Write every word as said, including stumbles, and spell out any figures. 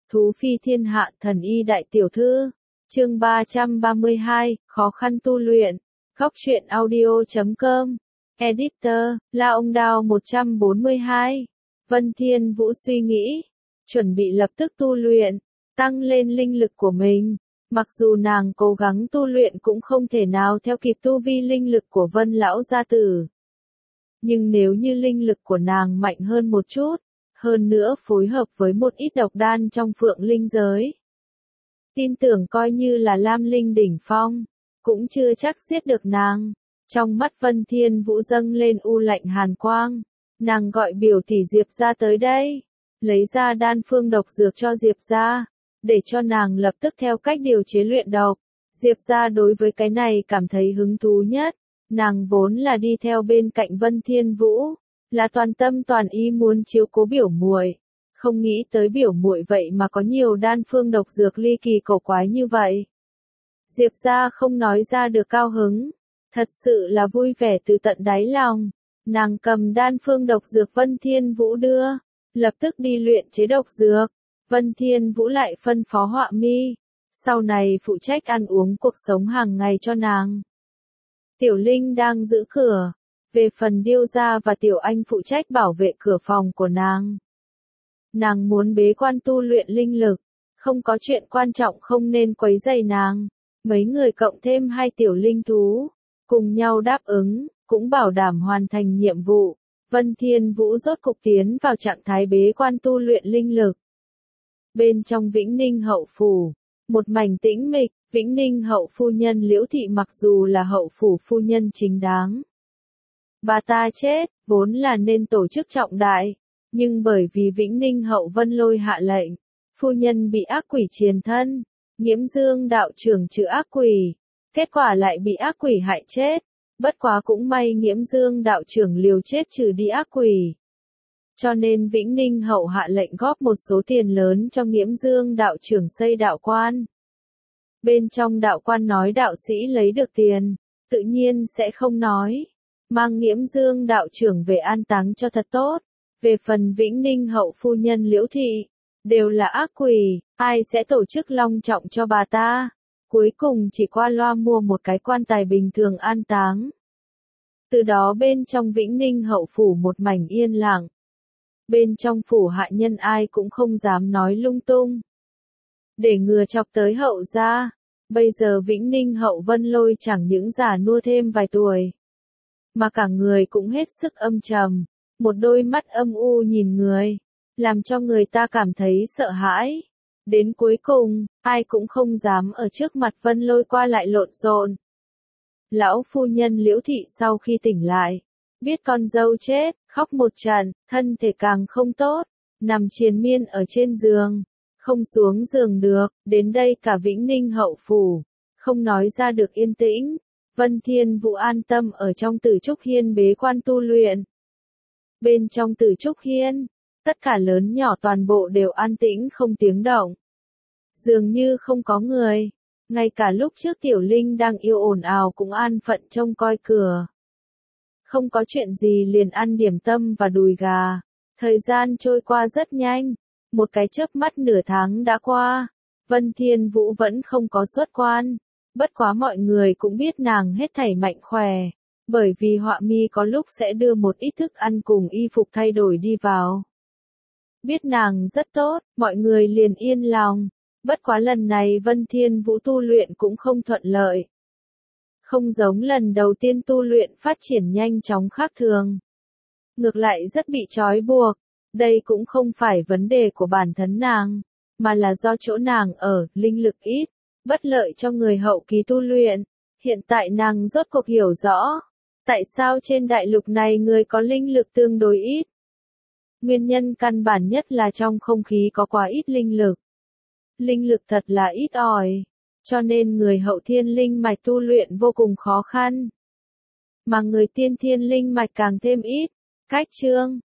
Thú phi thiên hạ thần y đại tiểu thư. Chương ba trăm ba mươi hai, khó khăn tu luyện. Góc truyện audio chấm com. Editor, La Ông Đao một trăm bốn mươi hai. Vân Thiên Vũ suy nghĩ, chuẩn bị lập tức tu luyện, tăng lên linh lực của mình. Mặc dù nàng cố gắng tu luyện cũng không thể nào theo kịp tu vi linh lực của Vân lão gia tử. Nhưng nếu như linh lực của nàng mạnh hơn một chút, hơn nữa phối hợp với một ít độc đan trong phượng linh giới, tin tưởng coi như là Lam Linh đỉnh phong, cũng chưa chắc giết được nàng. Trong mắt Vân Thiên Vũ dâng lên u lạnh hàn quang, nàng gọi biểu tỷ Diệp ra tới đây, lấy ra đan phương độc dược cho Diệp ra, để cho nàng lập tức theo cách điều chế luyện độc. Diệp ra đối với cái này cảm thấy hứng thú nhất, nàng vốn là đi theo bên cạnh Vân Thiên Vũ, là toàn tâm toàn ý muốn chiếu cố biểu muội, không nghĩ tới biểu muội vậy mà có nhiều đan phương độc dược ly kỳ cổ quái như vậy. Diệp ra không nói ra được cao hứng, thật sự là vui vẻ từ tận đáy lòng. Nàng cầm đan phương độc dược Vân Thiên Vũ đưa, lập tức đi luyện chế độc dược. Vân Thiên Vũ lại phân phó Họa Mi, sau này phụ trách ăn uống cuộc sống hàng ngày cho nàng. Tiểu Linh đang giữ cửa, về phần Điêu Gia và Tiểu Anh phụ trách bảo vệ cửa phòng của nàng. Nàng muốn bế quan tu luyện linh lực, không có chuyện quan trọng không nên quấy rầy nàng. Mấy người cộng thêm hai tiểu linh thú, cùng nhau đáp ứng, cũng bảo đảm hoàn thành nhiệm vụ. Vân Thiên Vũ rốt cục tiến vào trạng thái bế quan tu luyện linh lực. Bên trong Vĩnh Ninh hậu phủ, một mảnh tĩnh mịch. Vĩnh Ninh hậu phu nhân Liễu Thị mặc dù là hậu phủ phu nhân chính đáng, bà ta chết, vốn là nên tổ chức trọng đại, nhưng bởi vì Vĩnh Ninh hậu Vân Lôi hạ lệnh, phu nhân bị ác quỷ triền thân, Nghiễm Dương đạo trưởng trừ ác quỷ, kết quả lại bị ác quỷ hại chết, bất quá cũng may Nghiễm Dương đạo trưởng liều chết trừ đi ác quỷ. Cho nên Vĩnh Ninh hậu hạ lệnh góp một số tiền lớn cho Nghiễm Dương đạo trưởng xây đạo quan. Bên trong đạo quan nói đạo sĩ lấy được tiền, tự nhiên sẽ không nói. Mang Nghiễm Dương đạo trưởng về an táng cho thật tốt. Về phần Vĩnh Ninh hậu phu nhân Liễu Thị, đều là ác quỷ, ai sẽ tổ chức long trọng cho bà ta. Cuối cùng chỉ qua loa mua một cái quan tài bình thường an táng. Từ đó bên trong Vĩnh Ninh hậu phủ một mảnh yên lặng. Bên trong phủ hạ nhân ai cũng không dám nói lung tung, để ngừa chọc tới hậu gia. Bây giờ Vĩnh Ninh hậu Vân Lôi chẳng những già nua thêm vài tuổi, mà cả người cũng hết sức âm trầm, một đôi mắt âm u nhìn người, làm cho người ta cảm thấy sợ hãi. Đến cuối cùng, ai cũng không dám ở trước mặt Vân Lôi qua lại lộn xộn. Lão phu nhân Liễu Thị sau khi tỉnh lại, biết con dâu chết, khóc một trận, thân thể càng không tốt, nằm triền miên ở trên giường, không xuống giường được. Đến đây cả Vĩnh Ninh hậu phủ, không nói ra được yên tĩnh. Vân Thiên Vũ an tâm ở trong Tử Trúc Hiên bế quan tu luyện. Bên trong Tử Trúc Hiên, tất cả lớn nhỏ toàn bộ đều an tĩnh không tiếng động, dường như không có người. Ngay cả lúc trước Tiểu Linh đang yêu ồn ào cũng an phận trông coi cửa. Không có chuyện gì liền ăn điểm tâm và đùi gà. Thời gian trôi qua rất nhanh, một cái chớp mắt nửa tháng đã qua. Vân Thiên Vũ vẫn không có xuất quan, bất quá mọi người cũng biết nàng hết thảy mạnh khỏe, bởi vì Họa Mi có lúc sẽ đưa một ít thức ăn cùng y phục thay đổi đi vào. Biết nàng rất tốt, mọi người liền yên lòng. Bất quá lần này Vân Thiên Vũ tu luyện cũng không thuận lợi. Không giống lần đầu tiên tu luyện phát triển nhanh chóng khác thường. Ngược lại rất bị trói buộc. Đây cũng không phải vấn đề của bản thân nàng, mà là do chỗ nàng ở, linh lực ít, bất lợi cho người hậu kỳ tu luyện. Hiện tại nàng rốt cuộc hiểu rõ, tại sao trên đại lục này người có linh lực tương đối ít. Nguyên nhân căn bản nhất là trong không khí có quá ít linh lực. Linh lực thật là ít ỏi, cho nên người hậu thiên linh mạch tu luyện vô cùng khó khăn. Mà người tiên thiên linh mạch càng thêm ít. Cách chương